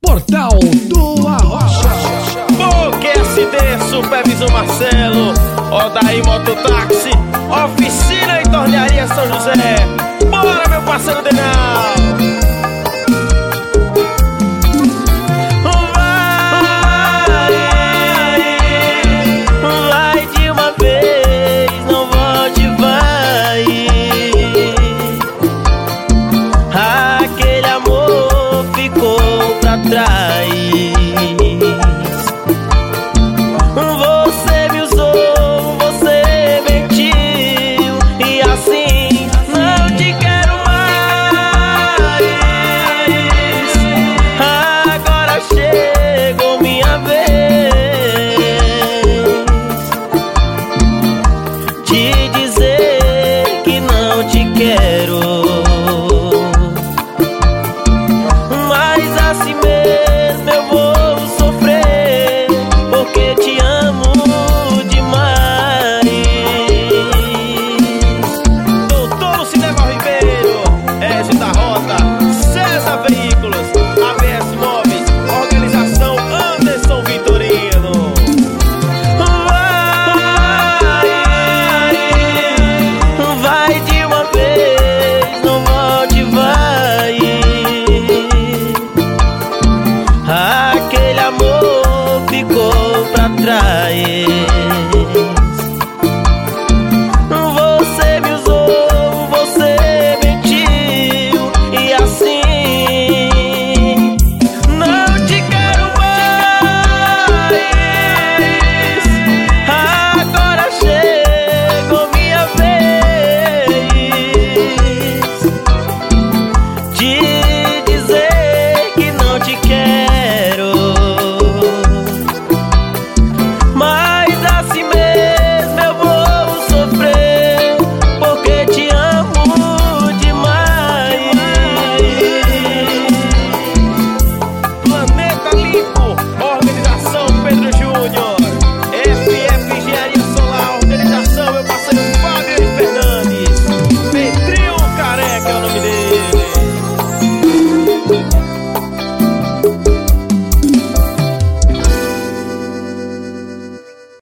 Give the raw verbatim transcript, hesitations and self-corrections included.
Portal do Arrocha. Boque S D, Supervisão Marcelo, Odaí Mototáxi, Oficina e Tornearia São José. Bora, meu parceiro Denal! Vai de uma vez, não volte, vai. Aquele amor ficou pra trás.